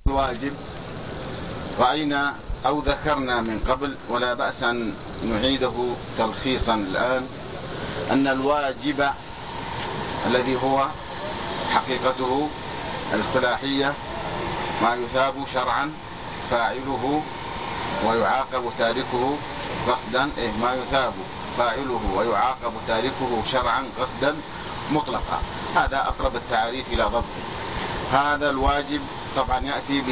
الواجب رأينا أو ذكرنا من قبل، ولا بأس أن نعيده تلخيصا الآن، أن الواجب الذي هو حقيقته الاصطلاحية ما يثاب شرعا فاعله ويعاقب تاركه قصدا، ما يثاب فاعله ويعاقب تاركه شرعا قصدا مطلقا. هذا أقرب التعريف إلى ضبطه. هذا الواجب طبعا يأتي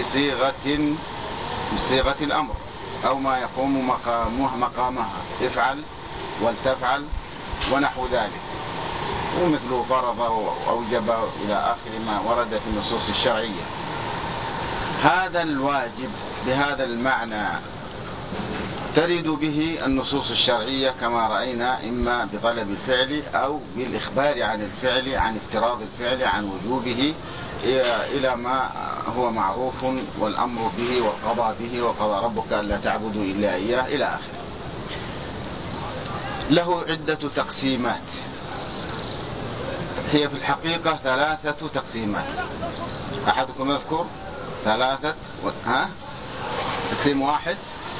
بصيغة الأمر أو ما يقوم مقامها، افعل ولتفعل ونحو ذلك، ومثل فرض وأوجب إلى آخر ما ورد في النصوص الشرعية. هذا الواجب بهذا المعنى ترد به النصوص الشرعية كما رأينا، إما بطلب الفعل أو بالإخبار عن الفعل، عن افتراض الفعل، عن وجوبه، إلى ما هو معروف والأمر به والقضاء به، وقضى ربك ألا تعبدوا إلا إياه إلى آخره. له عدة تقسيمات، هي في الحقيقة 3 تقسيمات. أحدكم يذكر 3 تقسيم واحد؟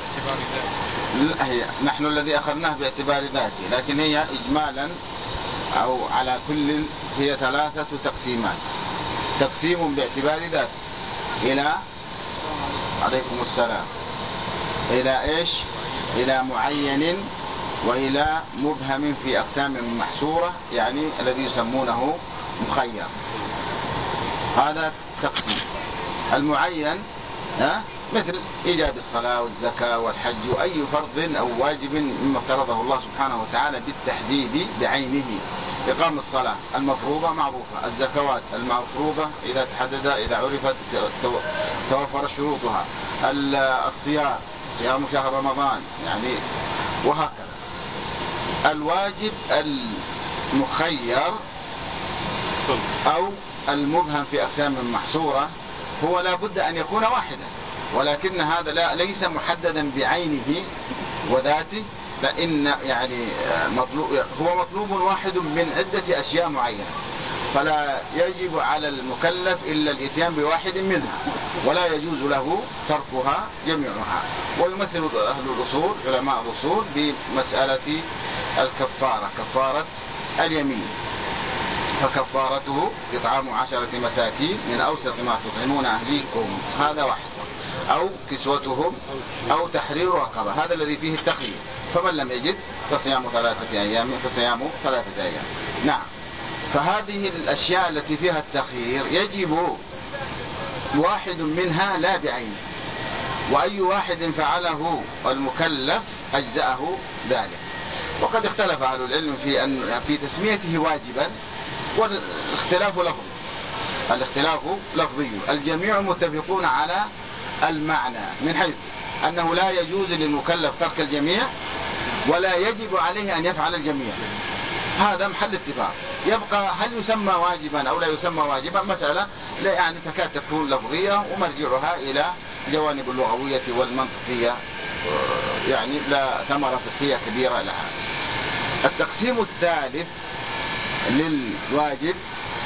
هي نحن الذي أخذناه باعتبار ذاته، لكن هي إجمالا أو على كل هي 3 تقسيمات. تقسيم باعتبار ذاته إلى، عليكم السلام، إلى إيش؟ إلى معين، وإلى مبهم في أقسام محصورة، يعني الذي يسمونه مخير. هذا تقسيم. المعين مثل إيجاب الصلاة والزكاة والحج وأي فرض أو واجب مما افترضه الله سبحانه وتعالى بالتحديد بعينه. إقام الصلاة المفروضة معروفة، الزكوات المفروضة إذا تحدد، إذا عرفت توفر شروطها، الصيام، صيام شهر رمضان يعني، وهكذا. الواجب المخير أو المبهم في أقسام محصورة هو لا بد أن يكون واحدا، ولكن هذا ليس محددا بعينه وذاته، فإن يعني هو مطلوب واحد من عدة أشياء معينة، فلا يجب على المكلف إلا الإتيان بواحد منها، ولا يجوز له تركها جميعها. ويمثل أهل الأصول، علماء الأصول، بمسألة الكفارة، كفارة اليمين، فكفارته إطعام 10 مساكين من أوسط ما تطعمون أهليكم، هذا واحد، أو كسوتهم أو تحرير رقبة، هذا الذي فيه التخيير. فمن لم يجد فصيام 3 أيام، فصيام 3 أيام. نعم. فهذه الأشياء التي فيها التخيير يجب واحد منها لا بعينه، وأي واحد فعله المكلف أجزأه ذلك. وقد اختلف أهل العلم في تسميته واجبا، والاختلاف لفظي. الاختلاف لفظي، الجميع متفقون على المعنى، من حيث أنه لا يجوز للمكلف ترك الجميع، ولا يجب عليه أن يفعل الجميع. هذا محل اتفاق. يبقى هل يسمى واجبا أو لا يسمى واجبا، مسألة لا يعني تكاد تكون لفظية، ومرجعها إلى جوانب اللغوية والمنطقية، يعني لا ثمرة فقهية كبيرة لها. التقسيم الثالث للواجب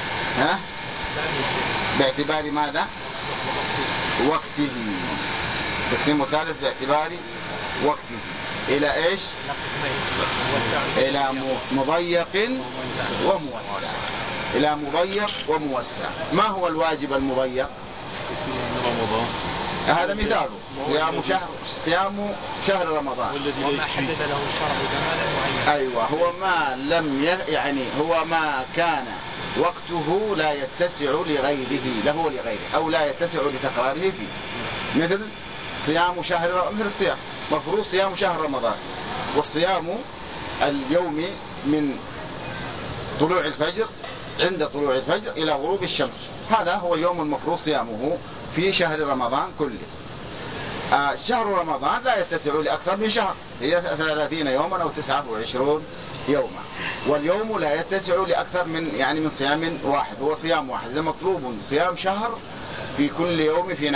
باعتبار ماذا؟ وقته. التقسيم الثالث باعتبار وقته إلى إيش؟ إلى مضيق وموسع. إلى مضيق وموسع. ما هو الواجب المضيق؟ هذا مثاله صيام شهر رمضان، وما حدد له الشرع زمانا معينا. أيوة، هو ما لم يعني هو ما كان وقته لا يتسع لغيره، له ولغيره، أو لا يتسع لتكراره فيه. مثل صيام شهر، مثل الصيام مفروض صيام شهر رمضان، والصيام اليوم من طلوع الفجر، عند طلوع الفجر إلى غروب الشمس، هذا هو اليوم المفروض صيامه في شهر رمضان كله. شهر رمضان لا يتسع لأكثر من شهر، هي 30 يوما أو 29 يوما، واليوم لا يتسع لأكثر من صيام واحد، هو صيام واحد. إذا مطلوب صيام شهر في كل يوم في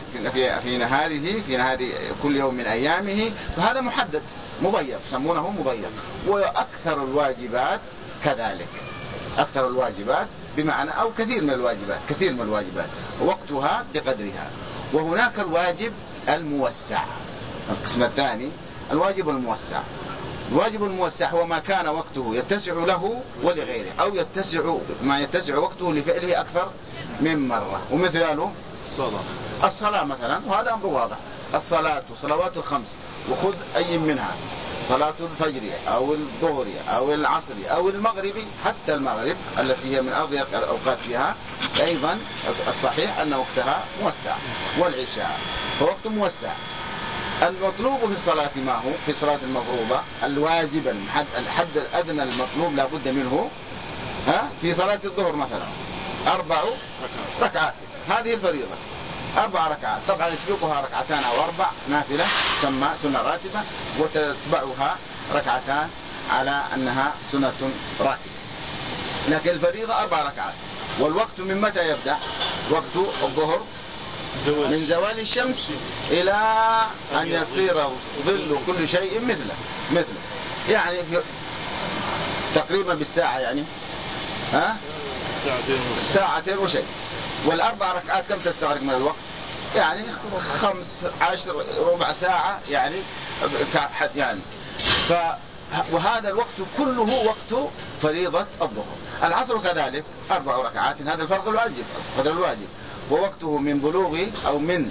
نهار كل يوم من أيامه، فهذا محدد مضيق، يسمونه مضيق. وأكثر الواجبات كذلك، أكثر الواجبات بمعنى أو كثير من الواجبات وقتها بقدرها. وهناك الواجب الموسع. القسم الثاني الواجب الموسع. الواجب الموسع هو ما كان وقته يتسع له ولغيره، أو ما يتسع وقته لفعله أكثر من مرة. ومثاله الصلاة مثلا، وهذا أمر واضح. الصلاة وصلوات الخمس، وخذ أي منها، صلاة الفجر أو الظهر أو العصر أو المغرب، حتى المغرب التي هي من أضيق الأوقات فيها أيضا الصحيح أن وقتها موسع. والعشاء فوقت موسع. المطلوب في الصلاة ما هو؟ في الصلاة المفروضة الواجب الحد الأدنى المطلوب لا بد منه، في صلاة الظهر مثلا 4 ركعات، هذه الفريضة 4 ركعات. طبعا يسبقها 2 ركعات أو 4 نافلة تسمى سنة راتبة، وتتبعها 2 ركعات على أنها سنة راتبة. لكن الفريضة 4 ركعات. والوقت من متى يبدأ؟ وقت الظهر من زوال الشمس إلى أن يصير ظل كل شيء مثله، يعني تقريبا بالساعة، يعني ساعتين وشيء. وال4 ركعات كم تستغرق من الوقت؟ يعني 15 ربع ساعة يعني وهذا الوقت كله وقت فريضة الظهر. العصر كذلك 4 ركعات، هذا الفرض الواجب، قدر الواجب، ووقته من بلوغ أو من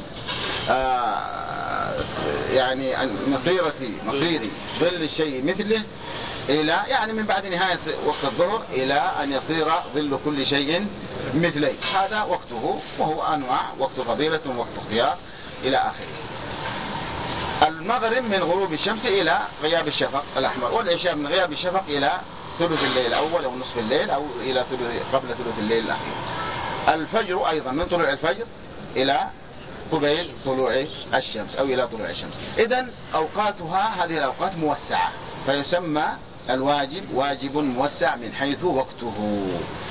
يعني مصير ظل الشيء مثله إلى يعني من بعد نهاية وقت الظهر إلى أن يصير ظل كل شيء مثليه، هذا وقته. وهو أنواع: وقت فضيلة، وقت خيار، إلى آخره. المغرب من غروب الشمس إلى غياب الشفق الأحمر، والعشاء من غياب الشفق إلى ثلث الليل الأول أو نصف الليل، أو إلى قبل ثلث الليل الأخير. الفجر أيضا من طلوع الفجر إلى قبيل طلوع الشمس أو إلى طلوع الشمس. إذن أوقاتها هذه الأوقات موسعة، فيسمى الواجب واجب موسع من حيث وقته.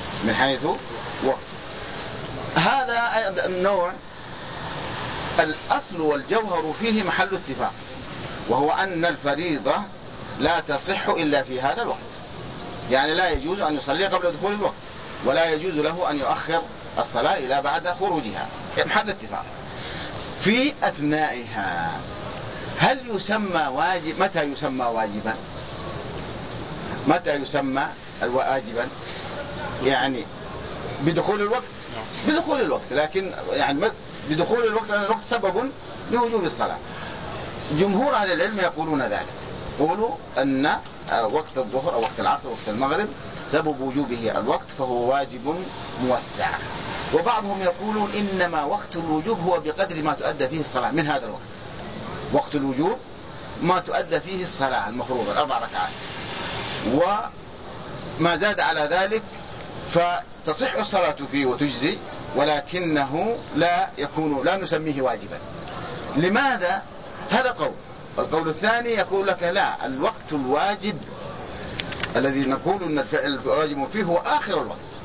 هذا النوع الأصل والجوهر فيه محل اتفاق، وهو أن الفريضة لا تصح إلا في هذا الوقت. يعني لا يجوز أن يصلي قبل دخول الوقت، ولا يجوز له أن يؤخر الصلاة إلى بعد خروجها، محل اتفاق. في أثنائها هل يسمى واجب؟ متى يسمى واجبا؟ متى يسمى واجبا؟ يعني بدخول الوقت، لكن يعني بدخول الوقت، لأن الوقت سبب لوجوب الصلاة. جمهور أهل العلم يقولون ذلك، يقولوا أن وقت الظهر أو وقت العصر وقت المغرب سبب وجوبه الوقت، فهو واجب موسع. وبعضهم يقولون إنما وقت الوجوب هو بقدر ما تؤدى فيه الصلاة من هذا الوقت. وقت الوجوب ما تؤدى فيه الصلاة المفروضة 4 ركعات، وما زاد على ذلك فتصح الصلاة فيه وتجزي، ولكنه لا نسميه واجبا. لماذا؟ هذا قول. القول الثاني يقول لك لا، الوقت الواجب الذي نقول أن الفعل الواجب فيه هو آخر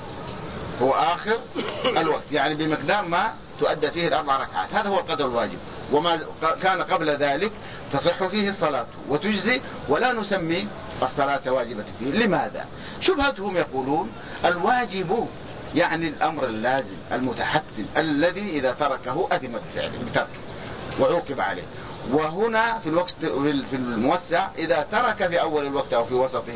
الوقت، يعني بمقدار ما تؤدى فيه 4 ركعات، هذا هو القدر الواجب. وما كان قبل ذلك تصح فيه الصلاة وتجزي، ولا نسمي الصلاة واجبة فيه. لماذا؟ شبهتهم يقولون الواجب يعني الأمر اللازم المتحتم الذي إذا تركه أثم بتركه وعوقب عليه. وهنا في الوقت في الموسع إذا ترك في أول الوقت أو في وسطه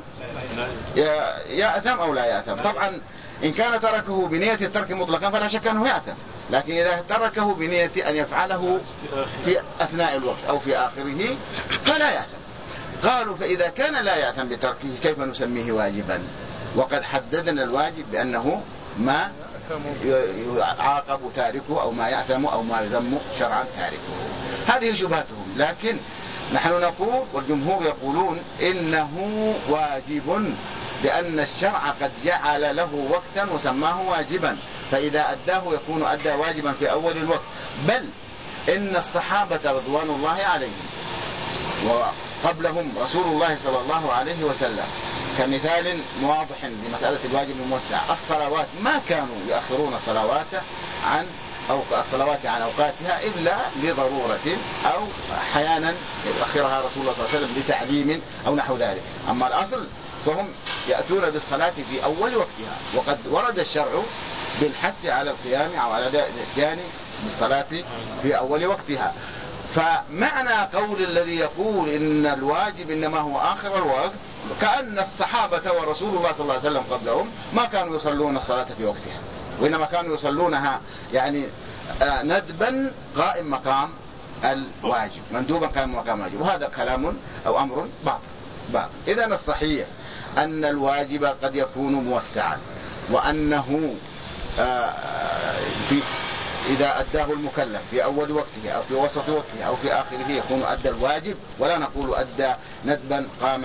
يأثم أو لا يأثم. طبعا إن كان تركه بنية الترك مطلقا فلا شك أنه يأثم، لكن إذا تركه بنية أن يفعله في أثناء الوقت أو في آخره فلا يأثم. قالوا فإذا كان لا يأثم بتركه كيف نسميه واجبا؟ وقد حددنا الواجب بأنه ما يعاقب تاركه أو ما يأثم أو ما يذم شرعا تاركه. هذه شبهتهم، لكن نحن نقول والجمهور يقولون إنه واجب، لأن الشرع قد جعل له وقتا وسماه واجبا، فإذا أداه يكون أدى واجبا في أول الوقت. بل إن الصحابة رضوان الله عليهم وقبلهم رسول الله صلى الله عليه وسلم كمثال واضح لمسألة الواجب الموسع، الصلوات ما كانوا يؤخرون الصلوات عن أوقاتها إلا لضرورة، أو أحيانا يؤخرها رسول الله صلى الله عليه وسلم لتعليم أو نحو ذلك. أما الأصل فهم يأتون بالصلاة في أول وقتها، وقد ورد الشرع بالحث على القيام أو على الاتيان بالصلاة في أول وقتها. فمعنى قول الذي يقول إن الواجب إنما هو آخر الوقت كأن الصحابة ورسول الله صلى الله عليه وسلم قبلهم ما كانوا يصلون الصلاة في وقتها، وإنما كانوا يصلونها يعني ندبا قائم مقام الواجب، مندوبا قائم مقام الواجب. وهذا كلام أو أمر باطل. إذن الصحيح أن الواجب قد يكون موسعا، وأنه إذا أداه المكلف في أول وقته أو في وسط وقته أو في آخره يكون أدى الواجب، ولا نقول أدى ندبا قام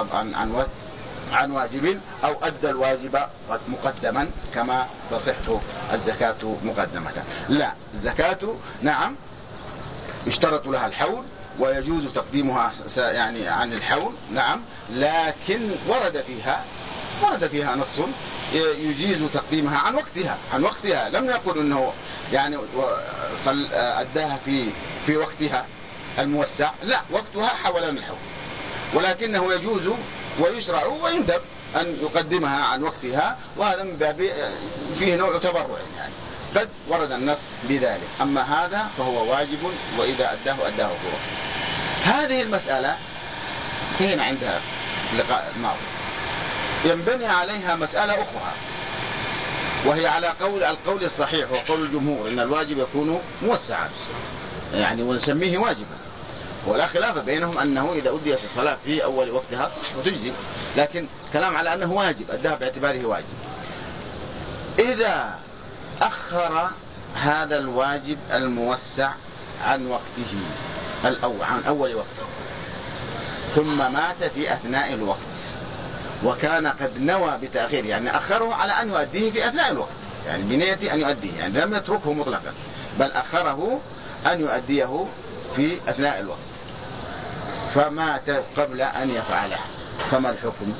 عن واجب، أو أدى الواجب مقدما كما تصح الزكاة مقدمة. لا، الزكاة نعم يشترط لها الحول ويجوز تقديمها يعني عن الحول، نعم، لكن ورد فيها نص يجيز تقديمها عن وقتها. لم يقل انه يعني اداها في وقتها الموسع، لا، وقتها حولان الحول، ولكنه يجوز ويشرع ويندب ان يقدمها عن وقتها، وهذا من باب فيه نوع تبرع يعني، قد ورد النص بذلك. اما هذا فهو واجب، واذا اداه في وقته. هذه المسألة هنا عندها اللقاء الماضي ينبني عليها مسألة أخرى، وهي على القول الصحيح وقول الجمهور إن الواجب يكون موسعا يعني ونسميه واجبا، ولا خلاف بينهم أنه إذا أدي في الصلاة في أول وقتها صح وتجزي، لكن كلام على أنه واجب أداها باعتباره واجب. إذا أخر هذا الواجب الموسع عن وقته عن أول وقته ثم مات في أثناء الوقت، وكان قد نوى بتأخير، يعني أخره على أن يؤديه في أثناء الوقت، يعني بنية أن يؤديه، يعني لم يتركه مطلقا بل أخره أن يؤديه في أثناء الوقت، فمات قبل أن يفعله، فما الحكم؟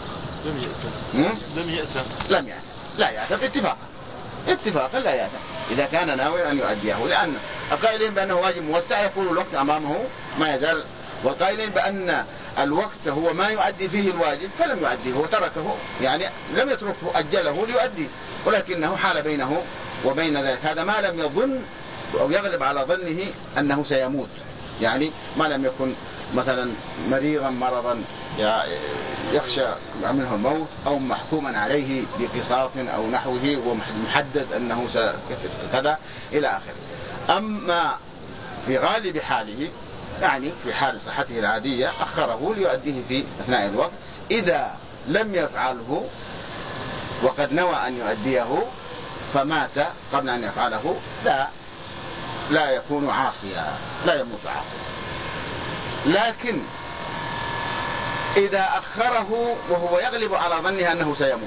لم يأثم. لا يأثم اتفاقا لا يأثم إذا كان ناوي أن يؤديه، لأن القائلين بأنه واجب موسع يقول الوقت أمامه ما يزال، والقائلين بأن الوقت هو ما يؤدي فيه الواجب فلم يؤديه وتركه، يعني لم يتركه أجله ليؤدي، ولكنه حال بينه وبين ذلك. هذا ما لم يظن أو يغلب على ظنه أنه سيموت، يعني ما لم يكن مثلا مريضا مرضا يخشى منه الموت، أو محكوما عليه بقصاص أو نحوه ومحدد أنه كذا إلى آخره. أما في غالب حاله يعني في حال صحته العادية أخره ليؤديه في أثناء الوقت. إذا لم يفعله وقد نوى أن يؤديه فمات قبل أن يفعله لا يكون عاصيا، لا يموت عاصيا. لكن إذا أخره وهو يغلب على ظنه أنه سيموت،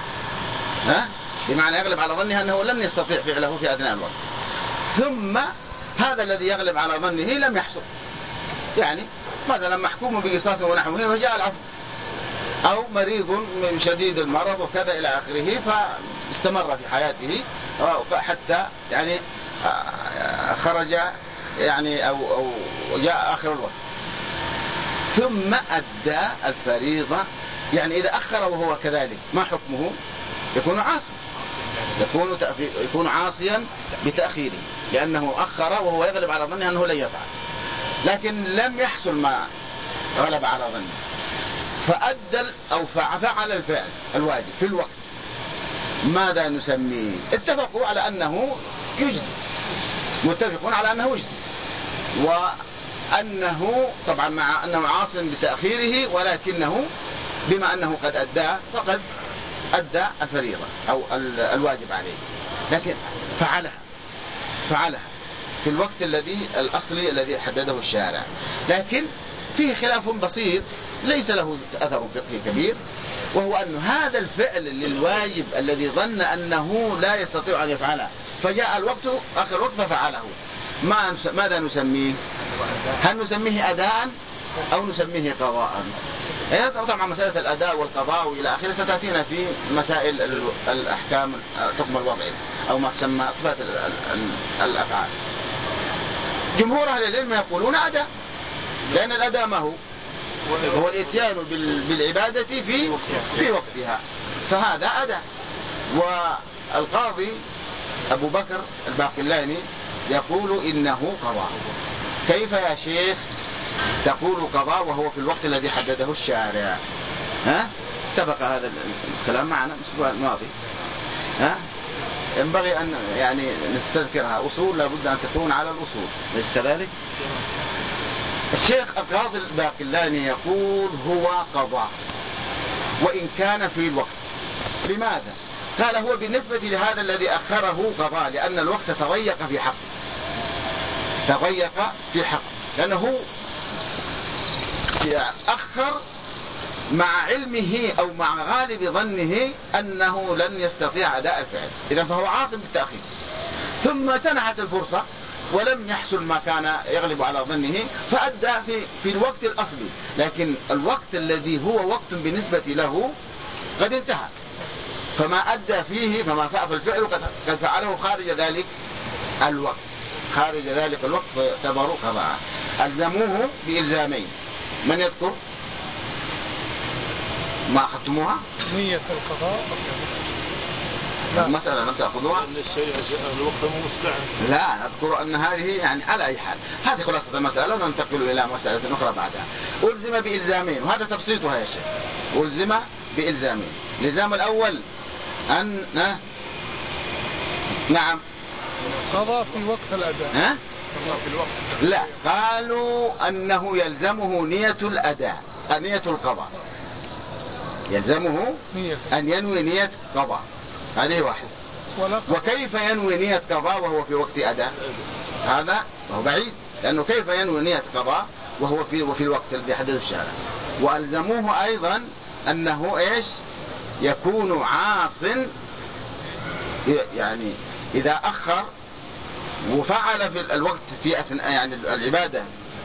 بمعنى يغلب على ظنه أنه لن يستطيع فعله في أثناء الوقت، ثم هذا الذي يغلب على ظنه لم يحصل، يعني مثلا محكوم بقصاص ونحوه وجاء العفو، أو مريض شديد المرض وكذا إلى آخره فاستمر في حياته حتى يعني خرج يعني أو جاء آخر الوقت ثم أدى الفريضة. يعني إذا أخر وهو كذلك ما حكمه؟ يكون عاصيا، يكون عاصيا بتأخيره، لأنه أخر وهو يغلب على ظنه أنه لن يفعل، لكن لم يحصل ما غلب على ظنه فأدى أو فعل الفعل الواجب في الوقت. ماذا نسميه؟ اتفقوا على أنه يجزي، متفقون على أنه يجزي، وأنه طبعا مع أنه عاص بتأخيره، ولكنه بما أنه قد أداه فقد أدى الفريضة أو الواجب عليه، لكن فعلها في الوقت الأصلي الذي حدده الشارع. لكن فيه خلاف بسيط ليس له أثر فقهي كبير، وهو أن هذا الفعل للواجب الذي ظن أنه لا يستطيع أن يفعله فجاء الوقت آخر وقت ففعله، ماذا نسميه؟ هل نسميه أداء أو نسميه قضاء؟ طبعا مسألة الأداء والقضاء إلى آخره ستأتينا في مسائل الأحكام حكم الوضعي أو ما تسمى صفات الأفعال. جمهور أهل العلم يقولون أداء، لأن الأداء ما هو الإتيان بالعبادة في وقتها، فهذا أداء. والقاضي أبو بكر الباقلاني يقول إنه قضاء. كيف يا شيخ تقول قضاء وهو في الوقت الذي حدده الشارع؟ سبق هذا الكلام معنا الأسبوع الماضي. ينبغي أن يعني نستذكرها. أصول لابد أن تكون على الأصول، ليس كذلك؟ الشيخ القاضي الباقلاني يقول هو قضاء وإن كان في الوقت. لماذا؟ قال هو بالنسبة لهذا الذي أخره قضاء، لأن الوقت تضيق في حقه، تضيق في حقه، لأنه أخر مع علمه أو مع غالب ظنه أنه لن يستطيع أداء الفعل، إذا فهو عاصم بالتأخير. ثم سنحت الفرصة ولم يحصل ما كان يغلب على ظنه فأدى في الوقت الأصلي، لكن الوقت الذي هو وقت بالنسبة له قد انتهى، فما أدى فيه فالفعل قد فعله خارج ذلك الوقت، خارج ذلك الوقت فيعتبر قضاء. ألزموه بإلزامين. من يذكر؟ ما أخذتموها؟ نية القضاء. المسألة لم تأخذوها؟ الوقت مو مستعد. لا، أذكر أن هذه يعني على أي حال هذه خلاصة المسألة، وننتقل إلى مسألة أخرى بعدها. ألزم بإلزامين، وهذا تبسيطها يا شيخ. ألزم بإلزامين. الإلزام الأول أن نعم قضى في وقت الأداء. في الوقت. لا، قالوا أنه يلزمه نية الأداء، نية القضاء، يلزمه أن ينوي نية قضاء. هذه واحدة. وكيف ينوي نية قضاء وهو في وقت أداء؟ هذا هو بعيد، لأنه كيف ينوي نية قضاء وهو في الوقت الذي حدده الشارع. وألزموه أيضا أنه إيش؟ يكون عاص، يعني إذا أخر وفعل في الوقت في أثناء يعني العبادة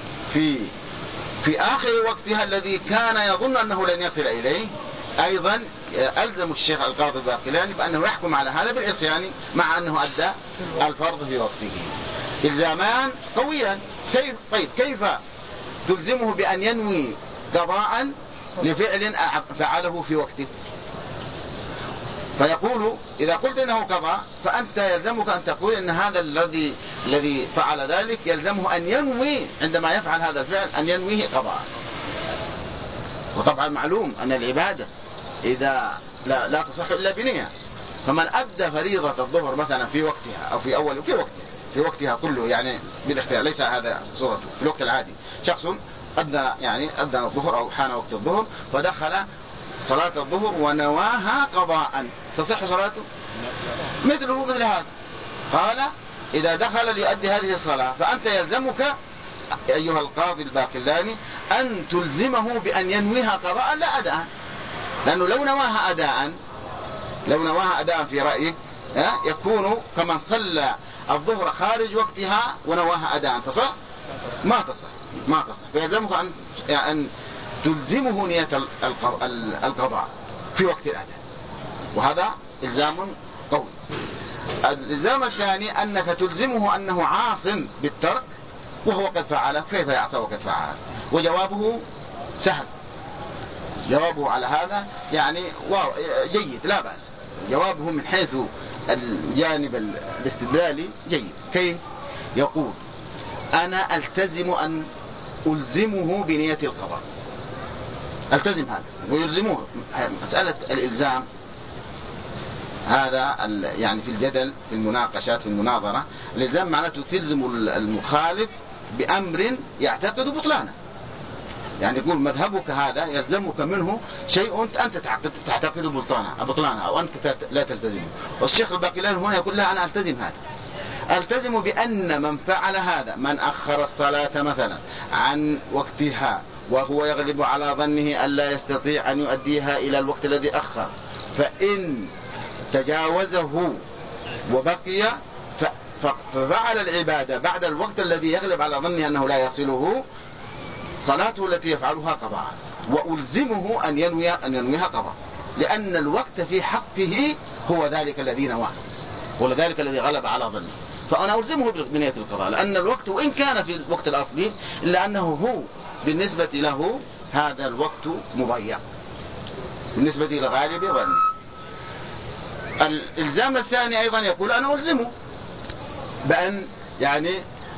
في آخر وقتها الذي كان يظن أنه لن يصل إليه، أيضا ألزم الشيخ القاضي الباقلاني بأنه يحكم على هذا بالعصيان مع أنه أدى الفرض في وقته. إلزامان قويا. كيف تلزمه بأن ينوي قضاء لفعل فعله في وقته؟ فيقول إذا قلت إنه قضاء فأنت يلزمك أن تقول إن هذا الذي فعل ذلك يلزمه أن ينوي عندما يفعل هذا الفعل أن ينويه قضاء. وطبعا معلوم أن العبادة إذا لا تصح إلا بنية، فمن أدى فريضة الظهر مثلا في وقتها أو في أول في وقتها كله يعني بالاختيار، ليس هذا صورته في الوقت العادي، شخص أدى الظهر أو حان وقت الظهر فدخل صلاة الظهر ونواها قضاء، تصح صلاته؟ مثل هذا. قال إذا دخل ليؤدي هذه الصلاة فأنت يلزمك أيها القاضي الباقلاني أن تلزمه بأن ينويها قضاء لا أداء، لأنه لو نواها أداء في رأيك يكون كمن صلى الظهر خارج وقتها ونواها أداء. تصح؟ ما تصح. فيلزمك أن تلزمه نية القضاء في وقت الأداء، وهذا إلزام قوي. الإلزام الثاني أنك تلزمه أنه عاص بالترك وهو قد فعل. كيف يعصى وقد فعل؟ وجوابه سهل، جوابه على هذا يعني جيد لا بأس. جوابه من حيث الجانب الاستدلالي جيد. كيف؟ يقول أنا ألتزم أن ألزمه بنية القضاء، ألتزم هذا ويلزموه. مسألة الإلزام هذا يعني في الجدل في المناقشات في المناظرة، الإلزام معناته تلزم المخالف بأمر يعتقد بطلانه، يعني يقول مذهبك هذا يلزمك منه شيء أنت تعتقد بطلانه أو أنت لا تلتزمه. والشيخ الباقلاني هنا يقول لا، أنا ألتزم هذا، ألتزم بأن من فعل هذا، من أخر الصلاة مثلا عن وقتها وهو يغلب على ظنه أن لا يستطيع أن يؤديها إلى الوقت الذي أخر، فإن تجاوزه وبقي ففعل العبادة بعد الوقت الذي يغلب على ظنه أنه لا يصله، صلاته التي يفعلها قضاء، وألزمه أن ينويها قضاء، لأن الوقت في حقه هو ذلك الذي نواه، هو ذلك الذي غلب على ظنه، فأنا ألزمه بنية القضاء، لأن الوقت وإن كان في الوقت الأصلي إلا أنه هو بالنسبة له هذا الوقت مضيع بالنسبة لغالب ظنه. الإلزام الثاني أيضا يقول أنا ألزمه بأن يعني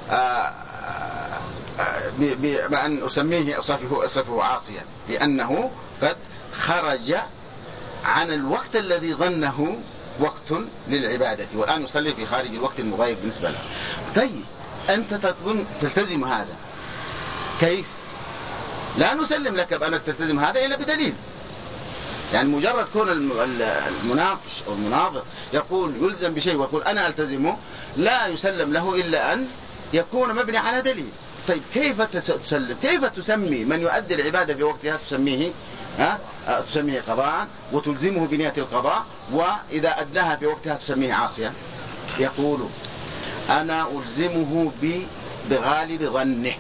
بأن أسميه أصفه عاصيا لأنه قد خرج عن الوقت الذي ظنه وقت للعبادة، والآن يصلي في خارج الوقت المضايق بالنسبة له. طيب أنت تلتزم هذا كيف؟ لا نسلم لك بأنك تلتزم هذا إلا بدليل. يعني مجرد كون المناقش أو المناظر يقول يلزم بشيء ويقول أنا ألتزمه، لا يسلم له إلا أن يكون مبني على دليل. طيب كيف تسلم؟ كيف تسمي من يؤدي العبادة في وقتها تسميه قضاء وتلزمه بنية القضاء، وإذا أداها في وقتها تسميه عاصيا؟ يقول أنا ألزمه بغالب ظنه.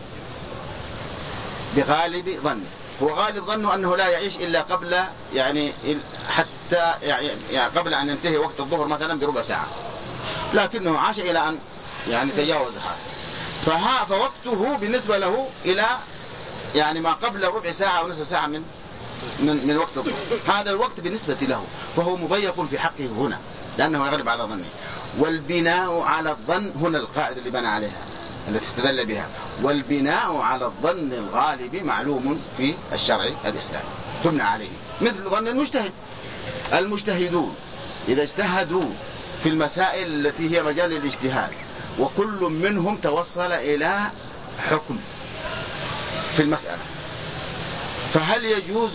بغالب ظنه، هو غالب ظنه أنه لا يعيش إلا قبل حتى قبل أن ينتهي وقت الظهر مثلا بربع ساعة، لكنه عاش إلى أن تجاوز هذا، فوقته بالنسبة له إلى ما قبل ربع ساعة أو نصف ساعة من وقت الظهر. هذا الوقت بالنسبة له فهو مضيق في حقه هنا لأنه يغلب على ظنه. والبناء على الظن هنا القاعدة اللي بنى عليها التي استدل بها، والبناء على الظن الغالب معلوم في الشرع الإسلامي تبنى عليه، مثل ظن المجتهد. المجتهدون إذا اجتهدوا في المسائل التي هي مجال الاجتهاد وكل منهم توصل إلى حكم في المسألة، فهل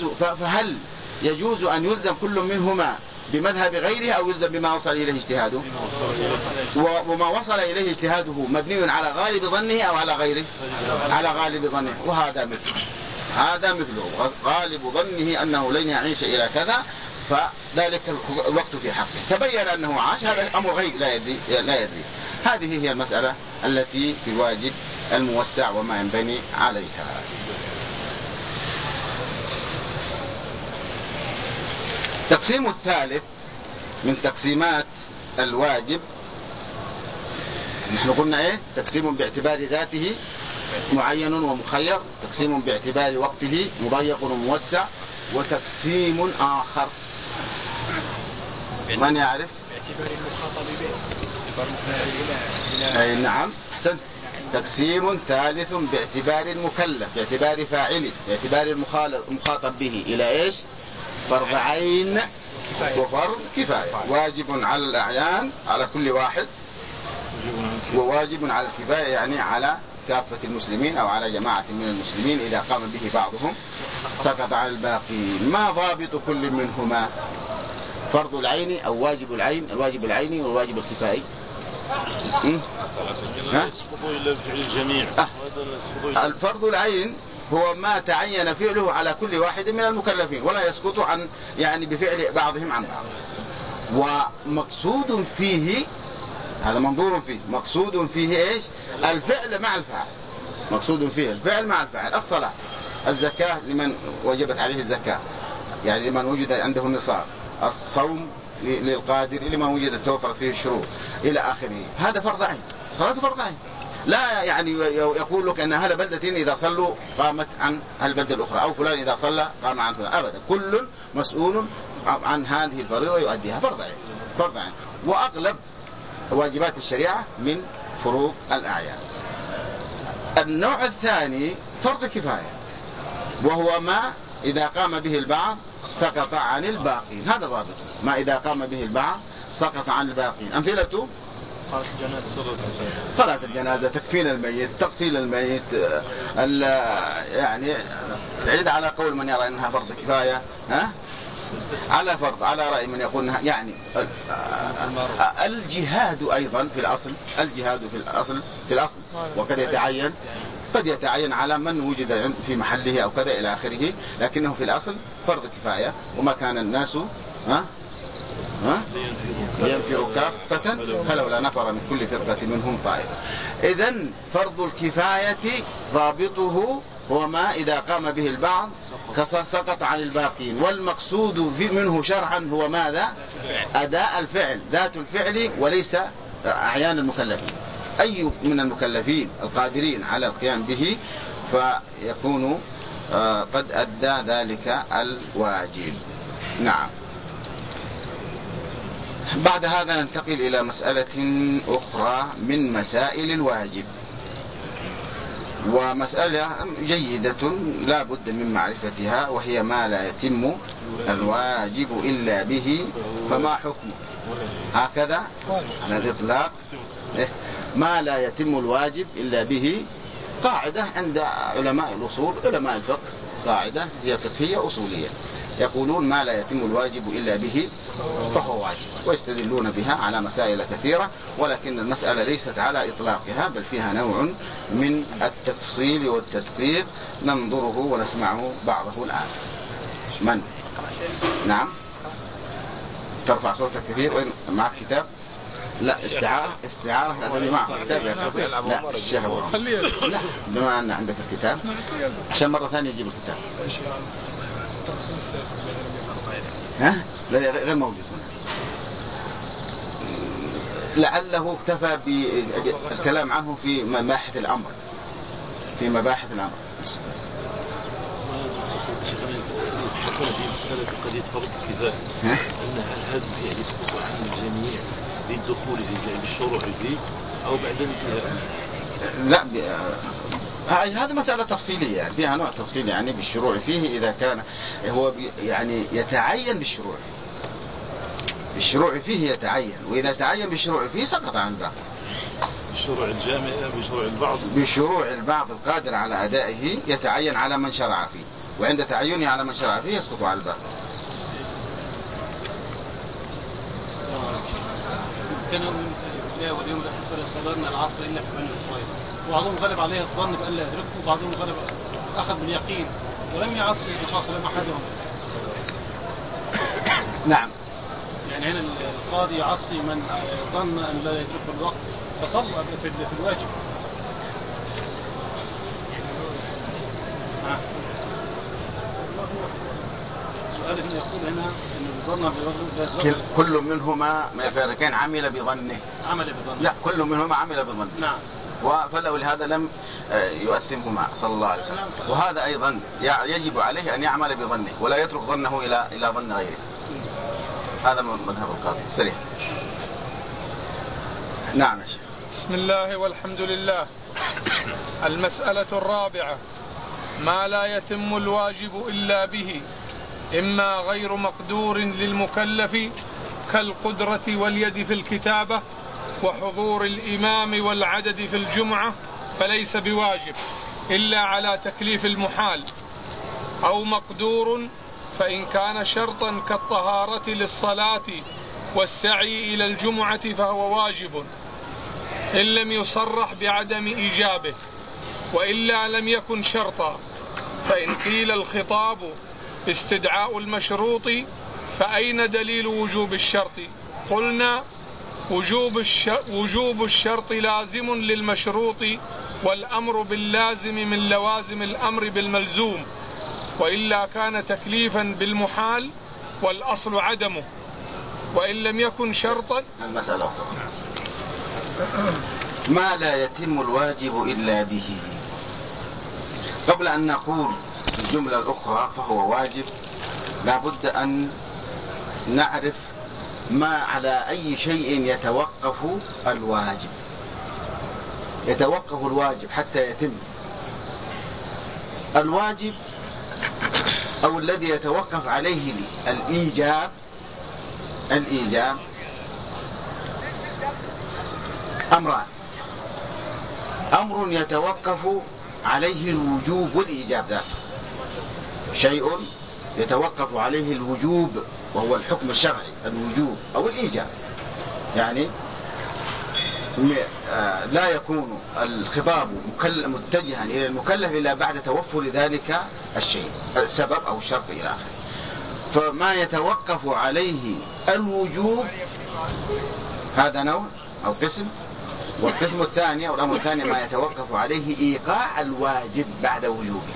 يجوز أن يلزم كل منهما بمذهب غيره أو يلزم بما وصل إليه اجتهاده؟ وما وصل إليه اجتهاده مبني على غالب ظنه أو على غيره؟ على غالب ظنه. وهذا مثله غالب ظنه أنه لن يعيش إلى كذا، فذلك الوقت في حقه. تبين أنه عاش، هذا أمر غيب لا يدري. هذه هي المسألة التي في الواجب الموسع وما ينبني عليها. التقسيم الثالث من تقسيمات الواجب، نحن قلنا تقسيم باعتبار ذاته معين ومخير، تقسيم باعتبار وقته مضيق وموسع، وتقسيم آخر من يعرف؟ باعتبار المخاطب به. أي نعم أحسنت. تقسيم ثالث باعتبار المكلف، باعتبار فاعله، باعتبار المخاطب به إلى فرض عين وفرض كفاية. واجب على الأعيان على كل واحد، وواجب على الكفاية على كافة المسلمين أو على جماعة من المسلمين إذا قام به بعضهم سقط على الباقين. ما ضابط كل منهما؟ فرض العين أو واجب العين، الواجب العيني والواجب الكفائي. الفرض العين هو ما تعين فعله على كل واحد من المكلفين ولا يسقط عن بفعل بعضهم عن بعض. ومقصود فيه، هذا منظور فيه، مقصود فيه الفعل مع الفاعل. مقصود فيه الفعل مع الفاعل. الصلاة، الزكاة لمن وجبت عليه الزكاة لمن وجد عنده النصاب، الصوم للقادر لمن وجدت توفرت فيه الشروط إلى آخره. هذا فرض عين، صلاة فرض عين. لا يقول لك أن أهل بلدة إذا صلوا قامت عن البلدة الأخرى، أو فلان إذا صلى قام عن فلان، أبدا. كل مسؤول عن هذه الفريضة يؤديها. فرض عين، فرض عين. وأغلب واجبات الشريعة من فروض الأعيان. النوع الثاني فرض كفاية، وهو ما إذا قام به البعض سقط عن الباقين. هذا ضابط، ما إذا قام به البعض سقط عن الباقين. أمثلته صلاة الجنازة، تكفين الميت، تغسيل الميت، العيد على قول من يرى أنها فرض كفاية، على فرض، على رأي من يقول الجهاد أيضا في الأصل، الجهاد في الأصل وقد يتعين، قد يتعين على من وجد في محله أو كذا إلى آخره، لكنه في الأصل فرض كفاية. وما كان الناس لينفروا كافة فلولا نفر من كل فرقة منهم طائفة. إذن فرض الكفاية ضابطه هو ما إذا قام به البعض سقط عن الباقين. والمقصود منه شرعا هو ماذا؟ أداء الفعل، ذات الفعل، وليس أعيان المكلفين. أي من المكلفين القادرين على القيام به فيكون قد أدى ذلك الواجب. نعم. بعد هذا ننتقل إلى مسألة أخرى من مسائل الواجب، ومسألة جيدة لا بد من معرفتها، وهي ما لا يتم الواجب إلا به فما حكمه. هكذا على الإطلاق ما لا يتم الواجب إلا به قاعدة عند علماء الأصول، علماء الفقه، قاعدة هي فقهية أصولية، يقولون ما لا يتم الواجب إلا به فهو واجب، ويستدلون بها على مسائل كثيرة، ولكن المسألة ليست على إطلاقها، بل فيها نوع من التفصيل والتدقيق ننظره ونسمعه بعضه الآن. من؟ نعم. ترفع صوتك كثير. وين معك كتاب؟ لا، استعارة هذا معه كتاب يا أخي. لا الشيخ أبو عمر. لا، بما أن عندك الكتاب عشان مرة ثانية يجيب الكتاب. ها؟ لا غير موجود هنا. لعله اكتفى بالكلام عنه في مباحث الأمر. في مباحث الأمر. حصل في مسألة قضية فرض الكفاية، أن هذا يسقط عن الجميع بالدخول بالشروع فيه أو بعد الانتهاء؟ لا، هذه مسألة تفصيلية، يعني فيها نوع تفصيلي، يعني بالشروع فيه إذا كان هو يعني يتعين بالشروع فيه، بالشروع فيه يتعين، وإذا تعين بالشروع فيه سقط عن الباقي. بشروع الجامع، بشروع البعض، بشروع البعض القادر على أدائه يتعين على من شرع فيه، وعند تعينه على من شرع فيه يسقط على الباقي. كانوا واليوم الأخير صلاتنا العصر إلا في بني إسرائيل، وبعضهم غلب عليه الظن بأن لا يدركه، وبعضهم غلب أخذ باليقين ولم يعصر الرسول صلى الله عليه وسلم أحدهم. نعم. يعني هنا القاضي يعصي من ظن أن لا يدرك الوقت فصلى في الواجب. سؤال هنا يقول هنا أن الظن كل منهما إذا كان عمل بظنه. لا، كل منهما عمل بظنه. نعم. فلو لهذا لم يؤثمهما صلى الله عليه وسلم. وهذا أيضا يجب عليه أن يعمل بظنه ولا يترك ظنه إلى ظن غيره. هذا مذهب القاضي. سريع. نعم. بسم الله والحمد لله. المسألة الرابعة: ما لا يتم الواجب إلا به، إما غير مقدور للمكلف كالقدرة واليد في الكتابة وحضور الإمام والعدد في الجمعة، فليس بواجب إلا على تكليف المحال، أو مقدور فإن كان شرطا كالطهارة للصلاة والسعي إلى الجمعة فهو واجب إن لم يصرح بعدم إيجابه، وإلا لم يكن شرطا. فإن قيل الخطاب استدعاء المشروط فأين دليل وجوب الشرط؟ قلنا وجوب الشرط لازم للمشروط، والأمر باللازم من لوازم الأمر بالملزوم، وإلا كان تكليفا بالمحال والأصل عدمه. وإن لم يكن شرطا. المسألة ما لا يتم الواجب إلا به. قبل أن نقول الجملة الأخرى فهو واجب، لابد أن نعرف ما على أي شيء يتوقف الواجب. يتوقف الواجب حتى يتم الواجب، أو الذي يتوقف عليه الإيجاب أمران: أمر يتوقف عليه الوجوب والإيجاب، ذاته شيء يتوقف عليه الوجوب وهو الحكم الشرعي، الوجوب أو الإيجاب، يعني لا يكون الخطاب متجها إلى المكلف إلا بعد توفر ذلك الشيء، السبب أو الشرط إلى آخره. فما يتوقف عليه الوجوب هذا نوع أو قسم، والقسم الثاني أو الأمر الثاني ما يتوقف عليه إيقاع الواجب بعد وجوبه.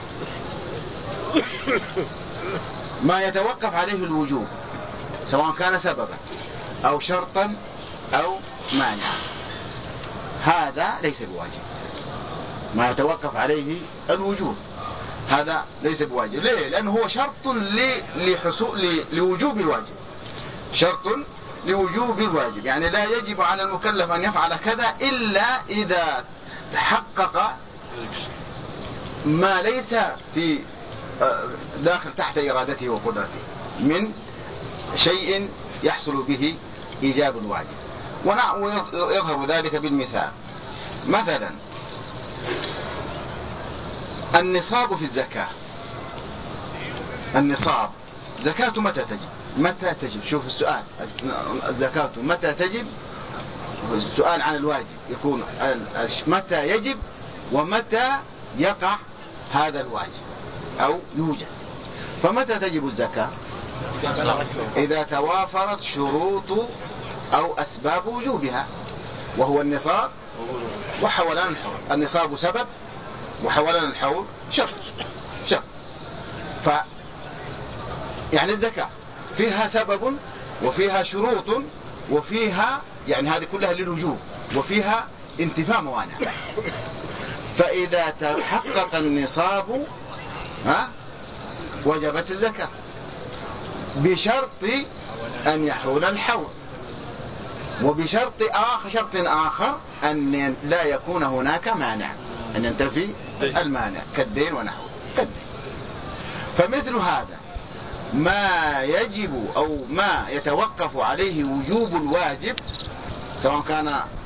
ما يتوقف عليه الوجوب سواء كان سببا أو شرطا أو مانعا هذا ليس بواجب. ما يتوقف عليه الوجوب هذا ليس بواجب. ليه؟ لأنه هو شرط لوجوب الواجب، شرط لوجوب الواجب، يعني لا يجب على المكلف أن يفعل كذا إلا إذا تحقق ما ليس في داخل تحت إرادته وقدرته من شيء يحصل به إيجاب الواجب. ويظهر ذلك بالمثال. مثلا النصاب في الزكاة، النصاب زكاة متى تجب؟ متى تجب؟ شوف السؤال، الزكاة متى تجب؟ السؤال عن الواجب يكون متى يجب ومتى يقع هذا الواجب أو يوجد. فمتى تجب الزكاة؟ إذا توافرت شروط أو أسباب وجوبها، وهو النصاب وحولان الحول. النصاب سبب وحولان الحول شرط. يعني الزكاة فيها سبب وفيها شروط وفيها يعني هذه كلها للوجوب وفيها انتفاء موانع. فإذا تحقق النصاب وجبت الزكاة بشرط أن يحول الحول، وبشرط آخر أن لا يكون هناك مانع، أن ينتفي المانع كالدين ونحوه كالدين. فمثل هذا ما يجب أو ما يتوقف عليه وجوب الواجب، سواء كان